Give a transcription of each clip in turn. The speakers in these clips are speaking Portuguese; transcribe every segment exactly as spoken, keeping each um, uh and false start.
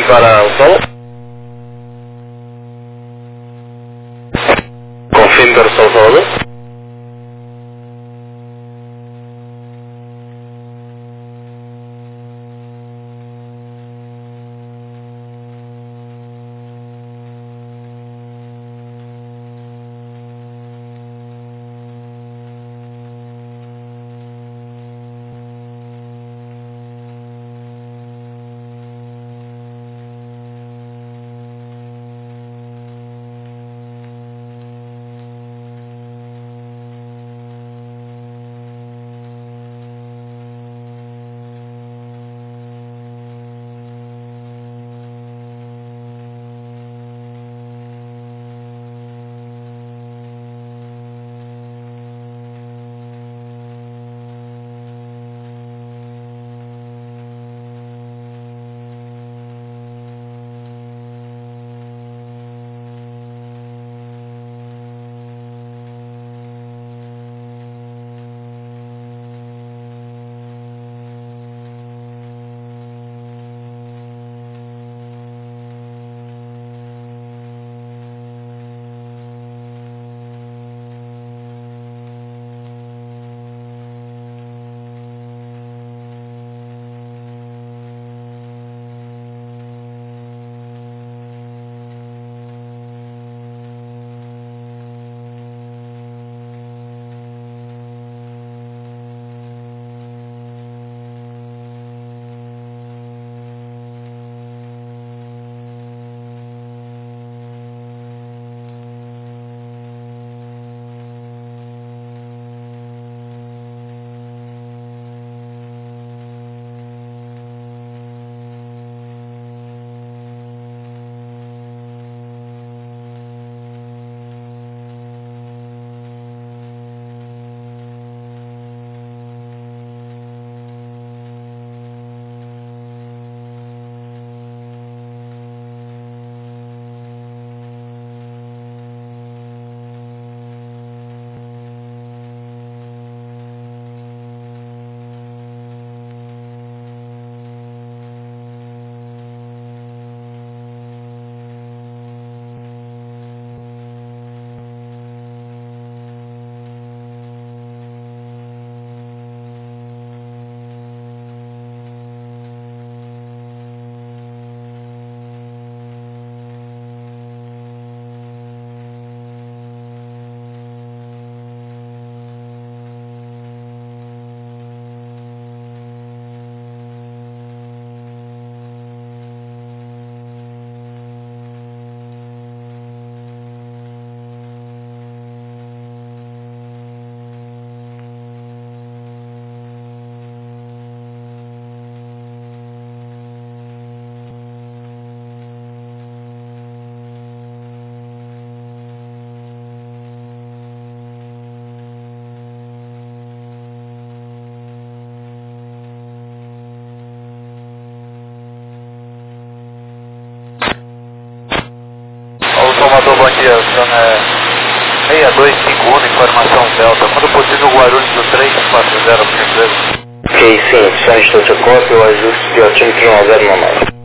para o solo. Confirm para o São Salvador. Salvador, bom dia, é seis dois cinco um, informação Delta, quando possível Guarulhos do três quatro zero, por gentileza. Ok, sim, só instante a cópia, o ajuste de altímetro nove zero nove.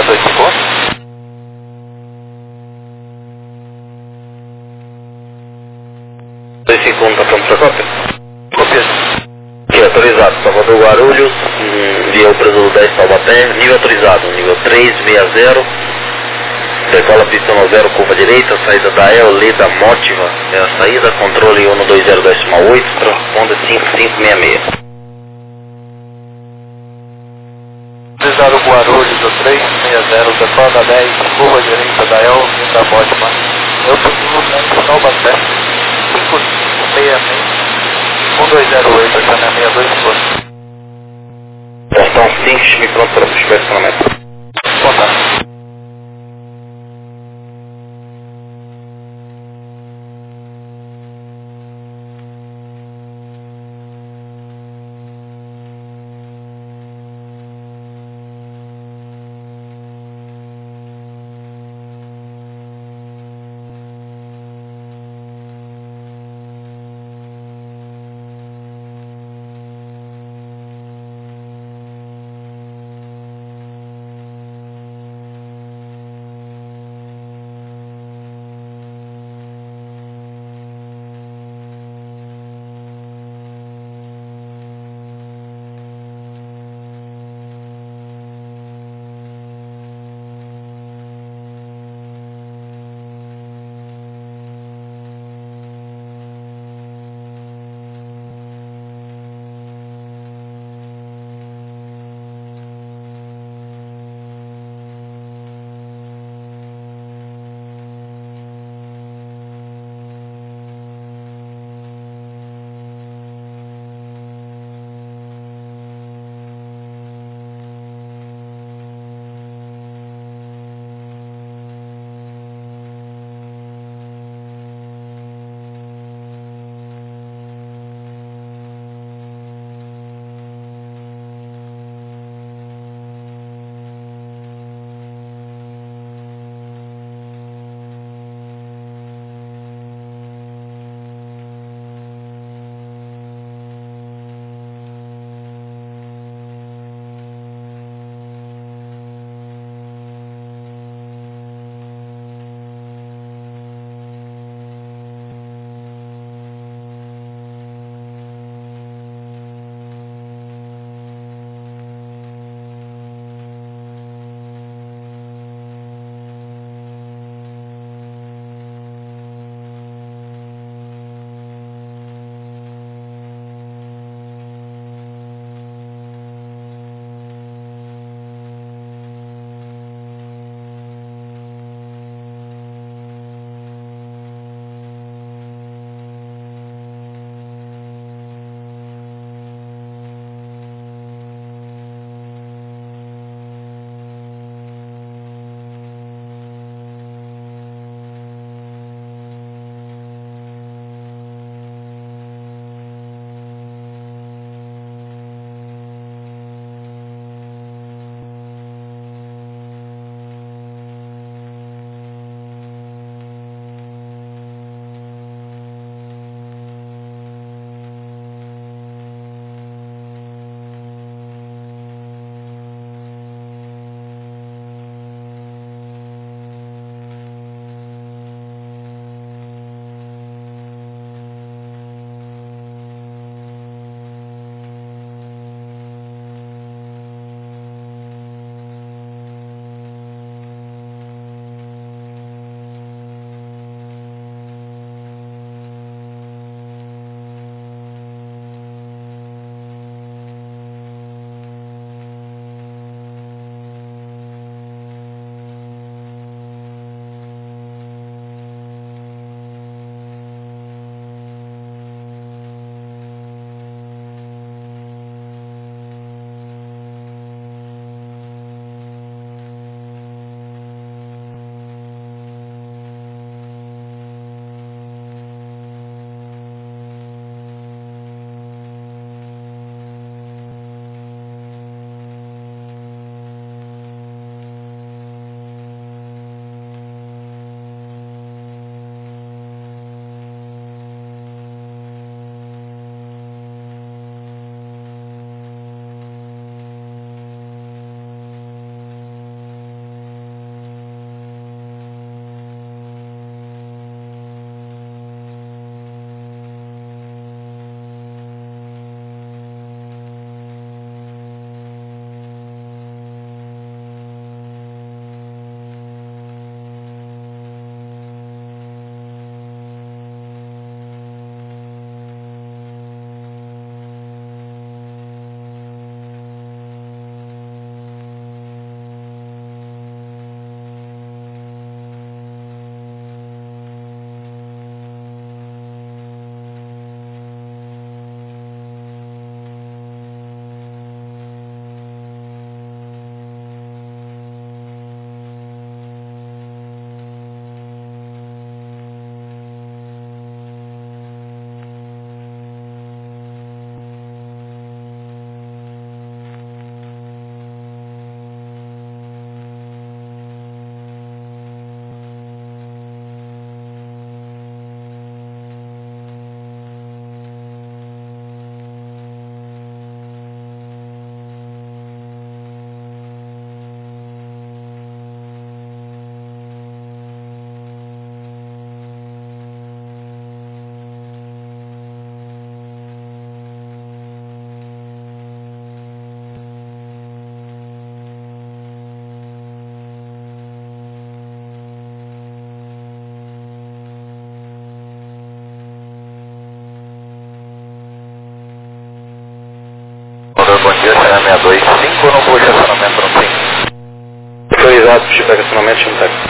dois segundos. dois segundos, tá pronto pra cópia? Copia. Aqui, autorizado. Salvador Guarulhos, hum, via o Preso dez Taubaté, nível autorizado, nível trezentos e sessenta. Decola pista no zero, curva direita, saída da E L, da Mótiva, é a saída, controle um dois zero decimal oito, transponder cinco cinco seis seis. Autorizado Guarulhos do trezentos e sessenta, decola da dez, curva direita da E L, da Mótima. Eu preciso dez, Taubaté, cinco cinco seis seis, um dois zero oito, já na sessenta e dois segundos. Portão cinco, estive pronto para o inspecionamento. Contato. China sessenta e dois cinco no push acionamento no cinco. Autorizado, push para acionamento no cinco.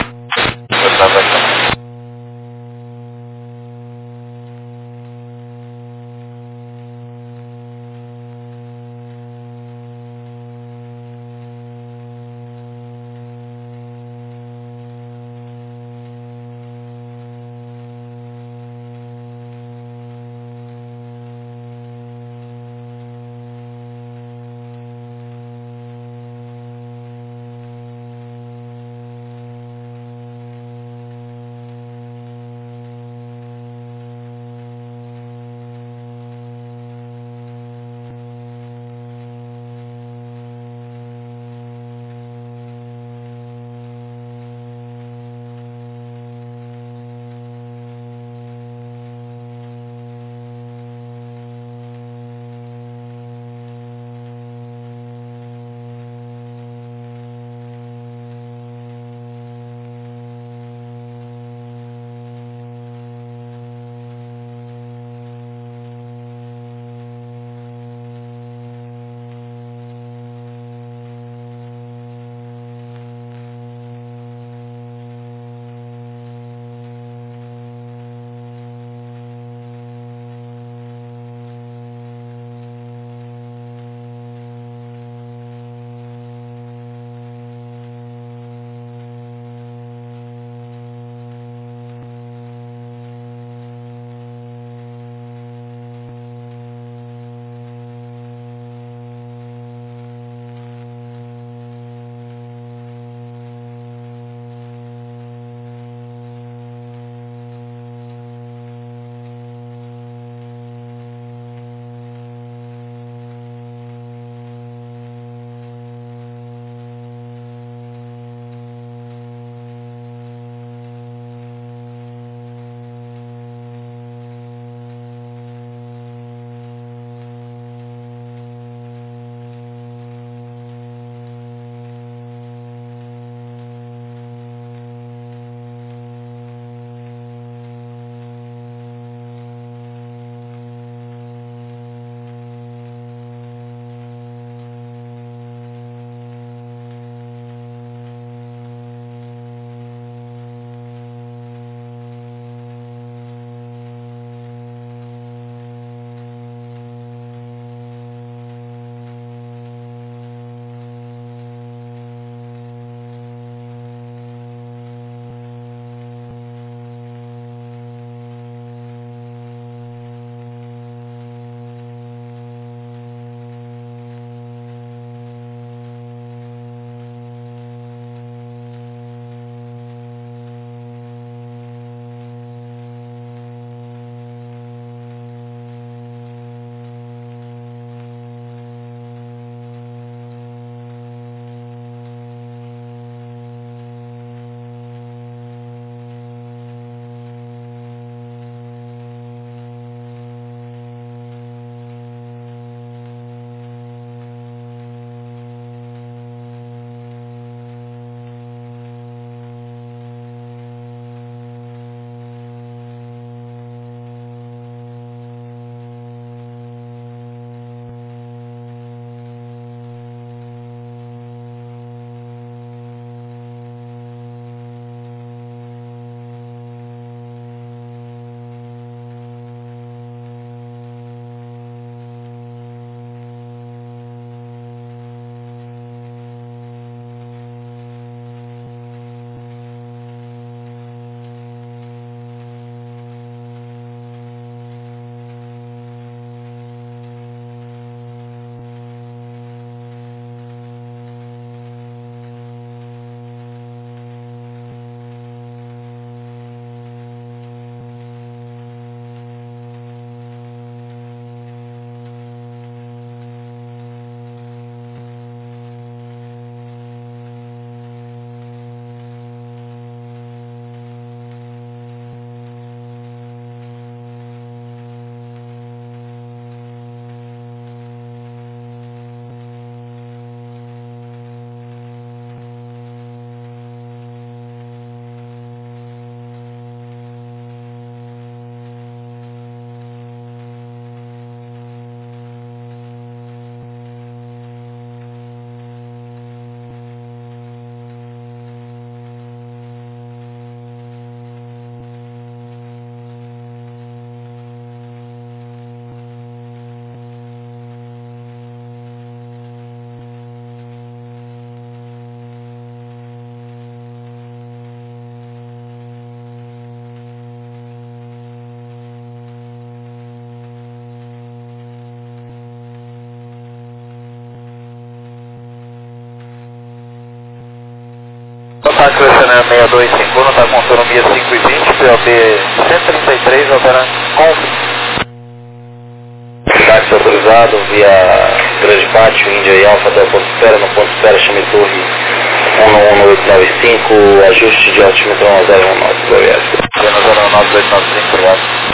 Táxi Oceanário seis dois cinco um, está com autonomia cinco e vinte, P O B cento e trinta e três, operando com Táxi autorizado via Grande Pátio, Índia e Alfa até o ponto de espera. No ponto de espera chame Torre um um oito nove cinco, ajuste de altimetro zero um nove, W S. zero um nove oito nove cinco, obrigado.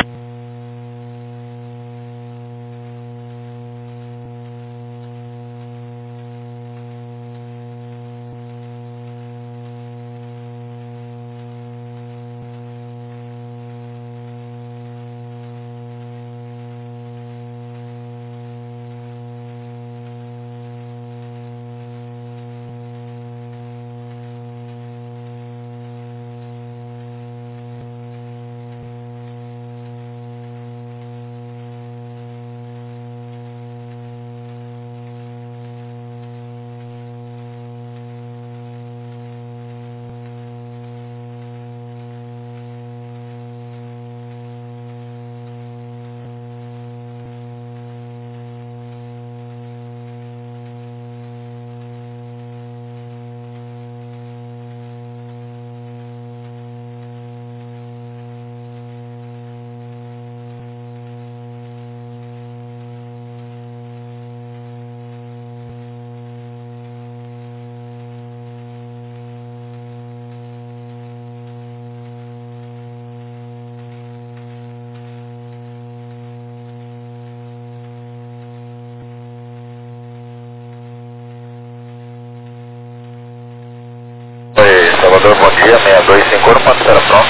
Salvador, bom dia, seis dois cinco um, quanto será pronto?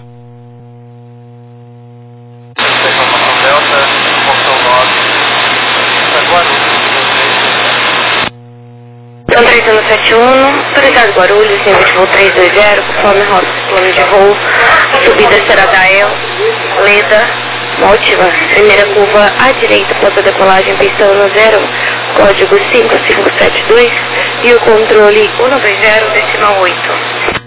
Informação Delta, Portão nove, Guarulhos. São três um sete um, autorizado Guarulhos, nível de voo trezentos e vinte, conforme rota, plano de voo, subida será da El, Leda, Mótiva, primeira curva à direita após a decolagem, pista um zero, código cinco cinco sete dois e o controle um dois zero, decimal oito.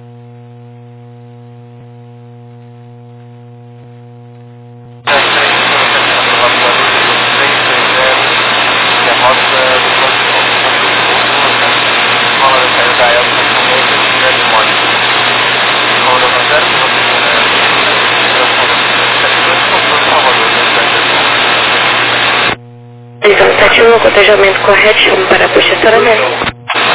sete um, cotejamento correto, chamo para posicionamento.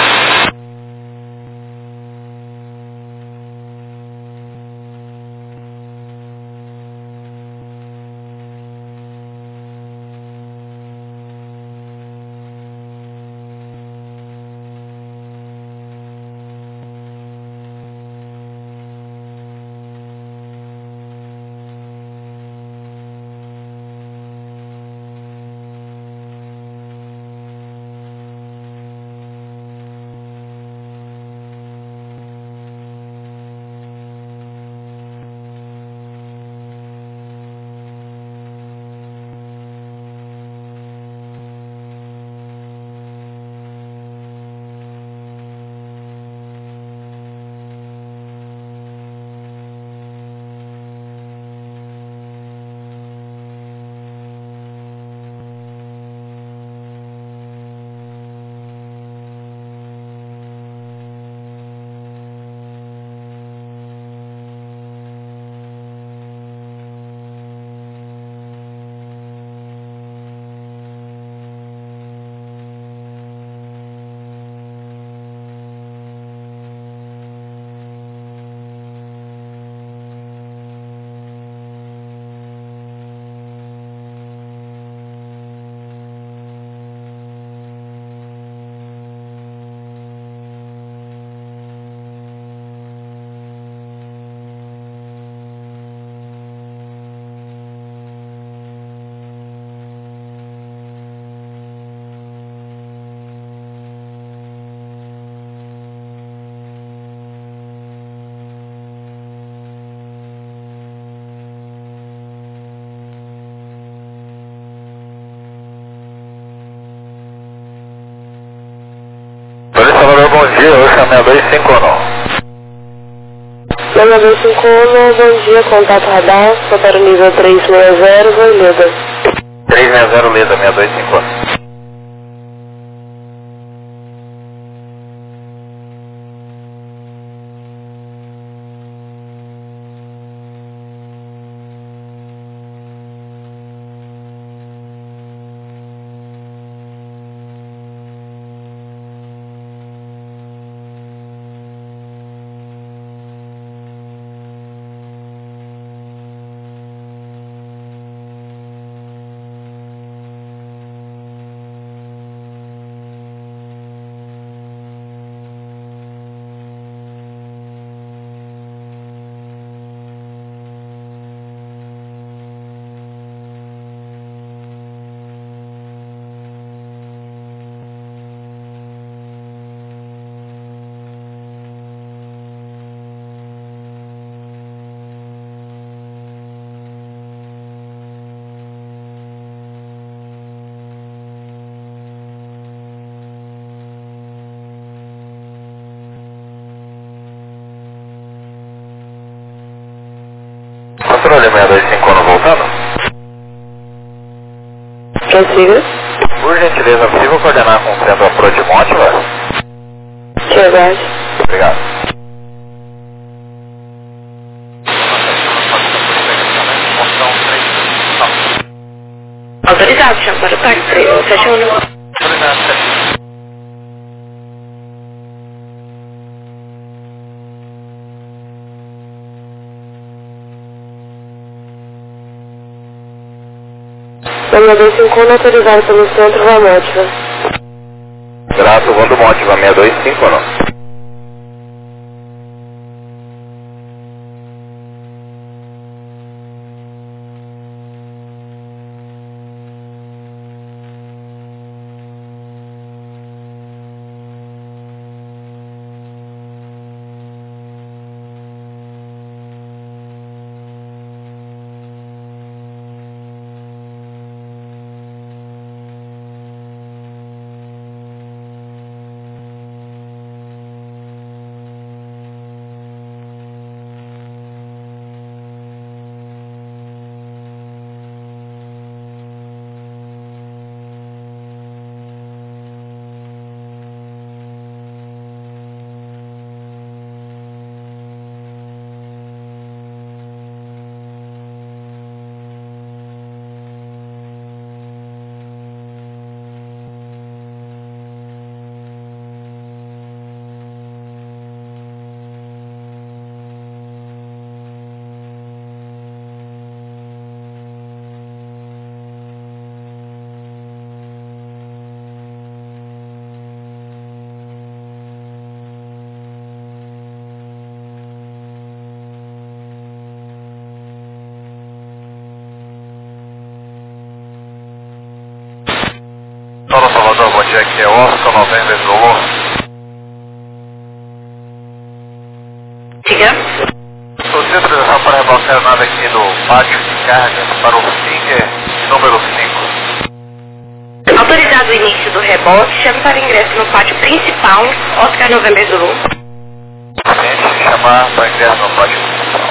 Salvador, bom dia, Ocean seis dois cinco um. seis dois cinco um, bom dia, contato radar, só para o nível trezentos e sessenta, vai Leda. trezentos e sessenta Leda, seis dois cinco um. Controle seis dois cinco um voltando. Prossiga. Por gentileza, é possível coordenar com o centro approach Motiva? Te aguarde. Obrigado. Autorizado, chama para o táxi três um sete um. Vanda dois cinco um autorizado pelo centro da Motiva. Graças, Vando Motiva seis dois cinco um. Solo Salvador, bom dia, aqui é Oscar Novembro Zulu. Diga. Você autorização para rebocar a nave aqui do pátio de carga para o Singer número cinco. Autorizado o início do rebote, chame para ingresso no pátio principal, Oscar Novembro Zulu. Tente chamar para ingresso no pátio principal.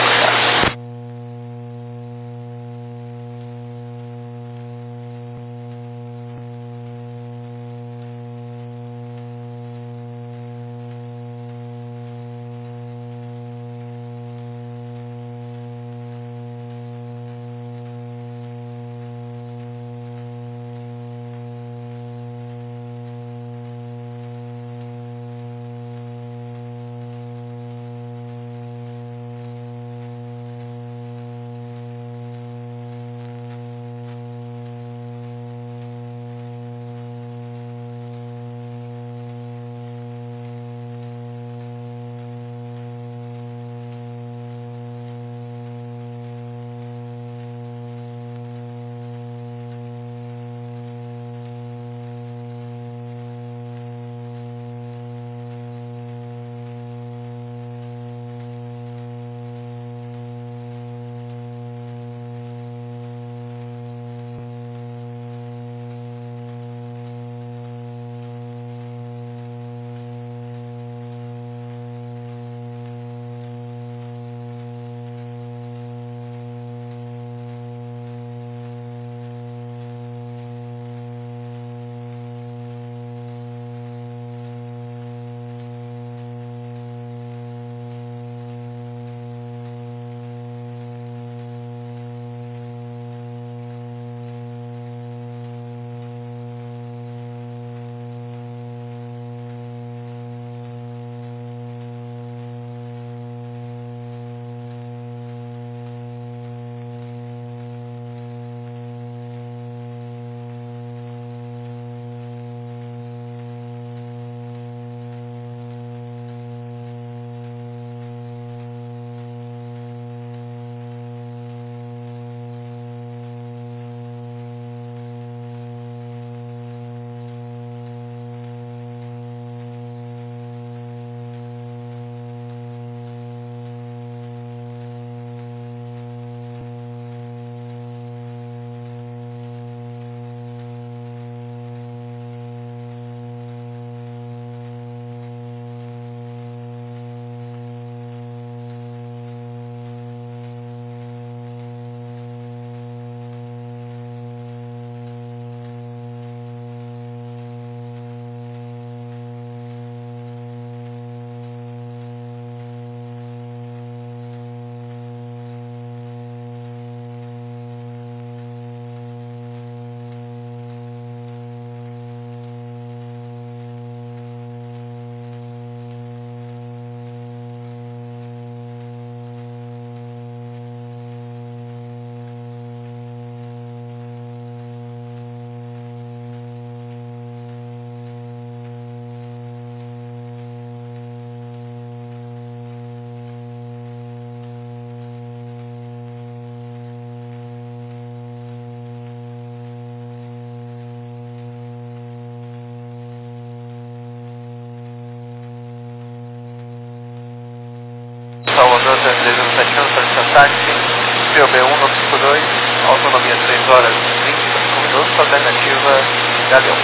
B um nove cinco dois, autonomia três horas e vinte e cinco minutos, alternativa Galeão.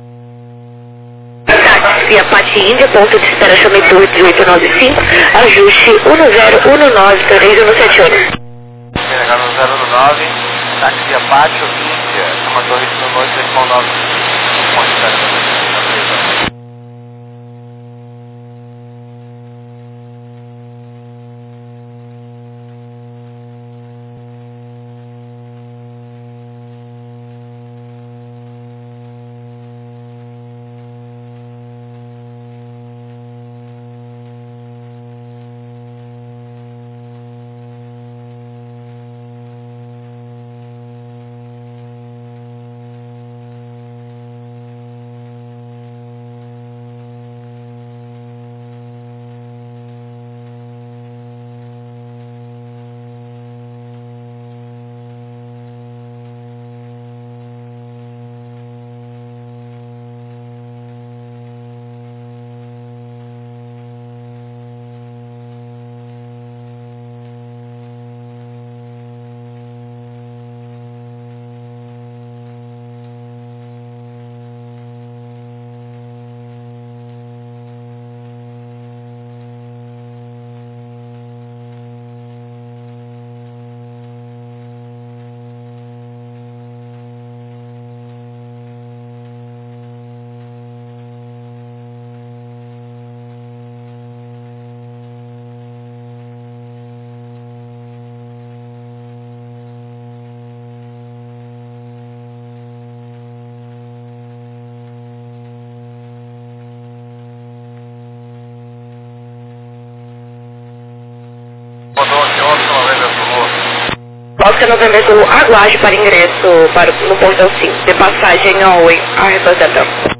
Táxi via Pati Índia, ponto de espera Chame Tour dezoito nove cinco, ajuste um zero um nove três um sete um. C N H no zero um nove, táxi via Pati Índia, Chama Torre de Noite três nove cinco, ponto de espera. Oscar November Zulu, aguarde para ingresso para, no portão cinco, de passagem ao Oi, a representação.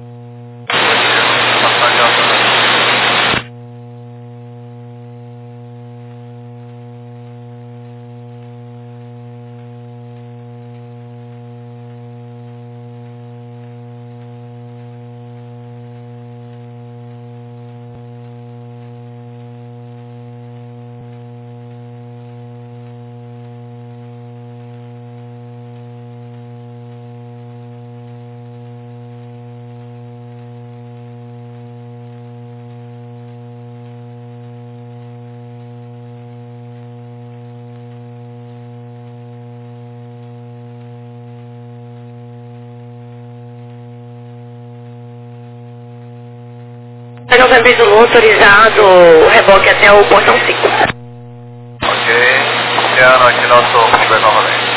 November Zulu autorizado, reboque até o portão cinco. Ok, iniciando aqui nosso Uber novamente.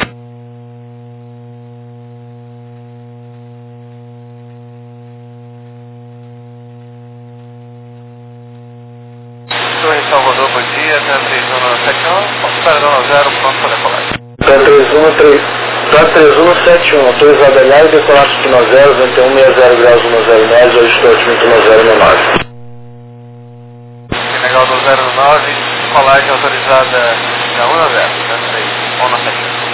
Estou em Salvador, bom dia, três um sete um, Considerador zero, pronto para decolar. três um sete um, autorizado aliás e decolar destino zero, vinte e um sessenta graus um zero nove, hoje estou otimista no zero nove. Legal do zero nove, colagem autorizada da um zero, não sei, um na sete um.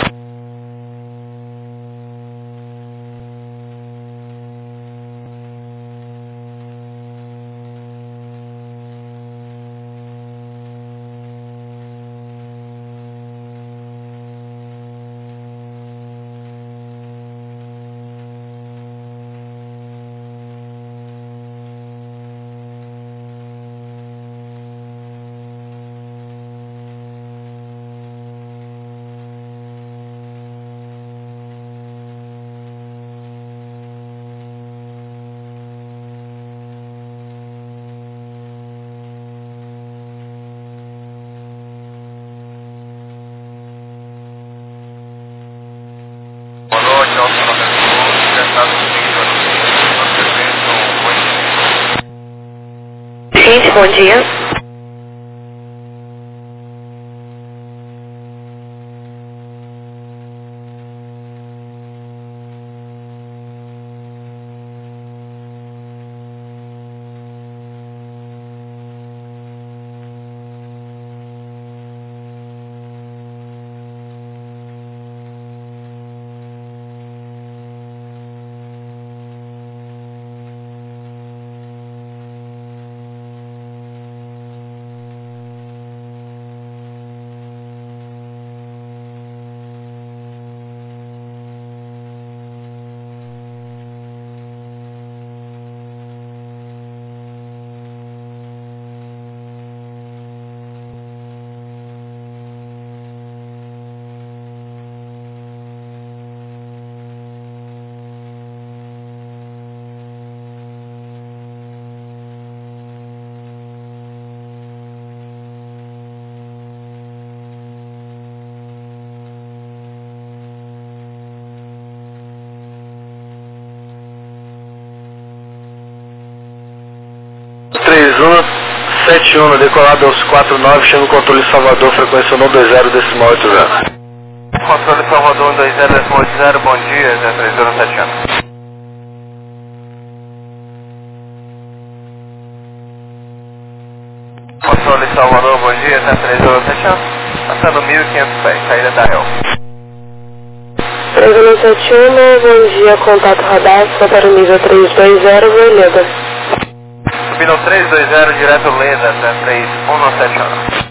Gente, bom dia. sete um, decolado aos quatro nove, chama o controle Salvador, frequência um dois zero, decimal oito zero. Controle Salvador um dois zero, decimal oito zero, bom dia, zero três zero sete um. Controle Salvador, bom dia, zero três zero sete um, passando mil e quinhentos pés, saída da E L. três zero sete um, bom dia, contato radar, só para o nível três dois zero, Leda. Subindo três dois zero, direto Leda, zero três um sete um.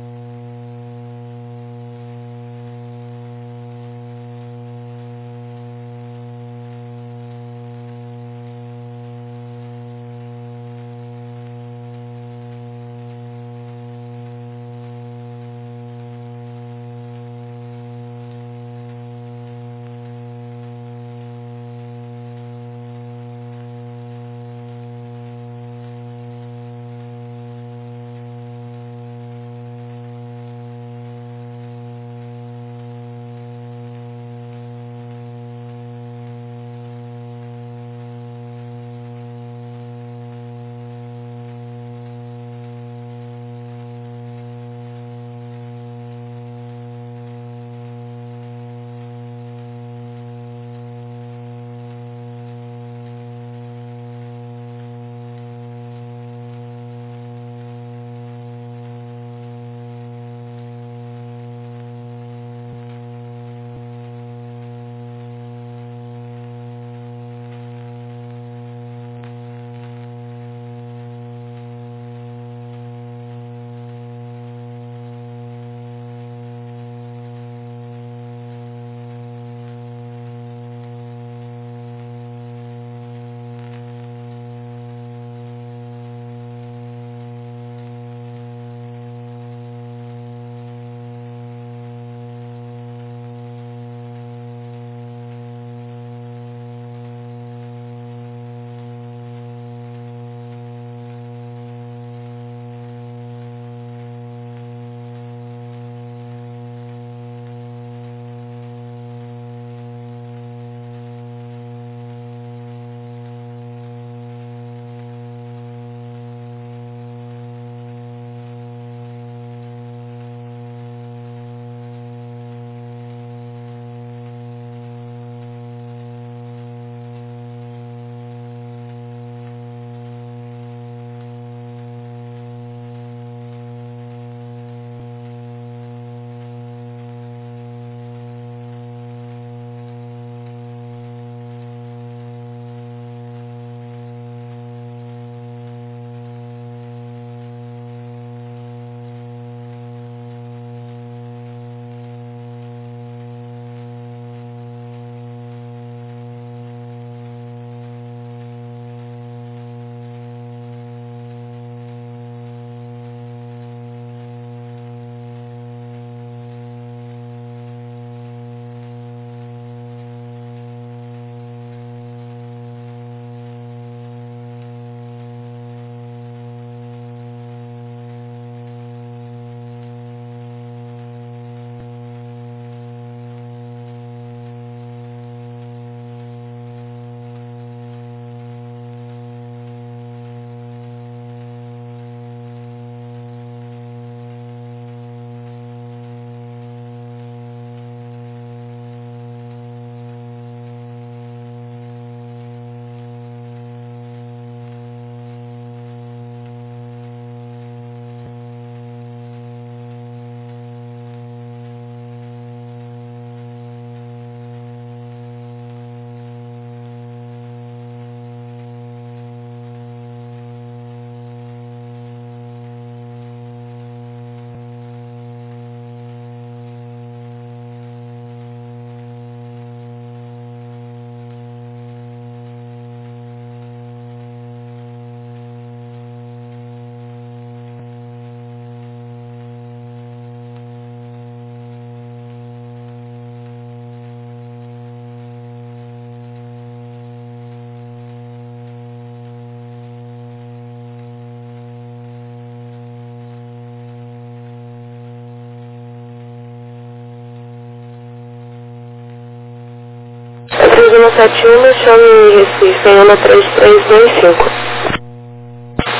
três um sete um, chame Recife, em Ana três três dois cinco. Center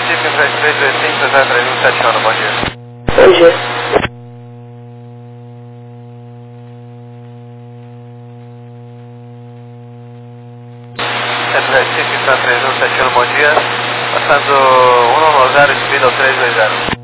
Recife três três dois cinco zero três um sete um, bom dia. Bom dia. Centro Recife três um sete um, bom dia. Passando um um zero, subindo ao três dois zero.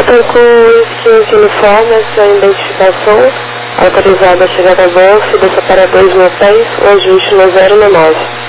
Franco quinze uniforme, essa identificação, autorizada a chegar a bordo, desça para dois mil pés, o ajuste no zero no nove.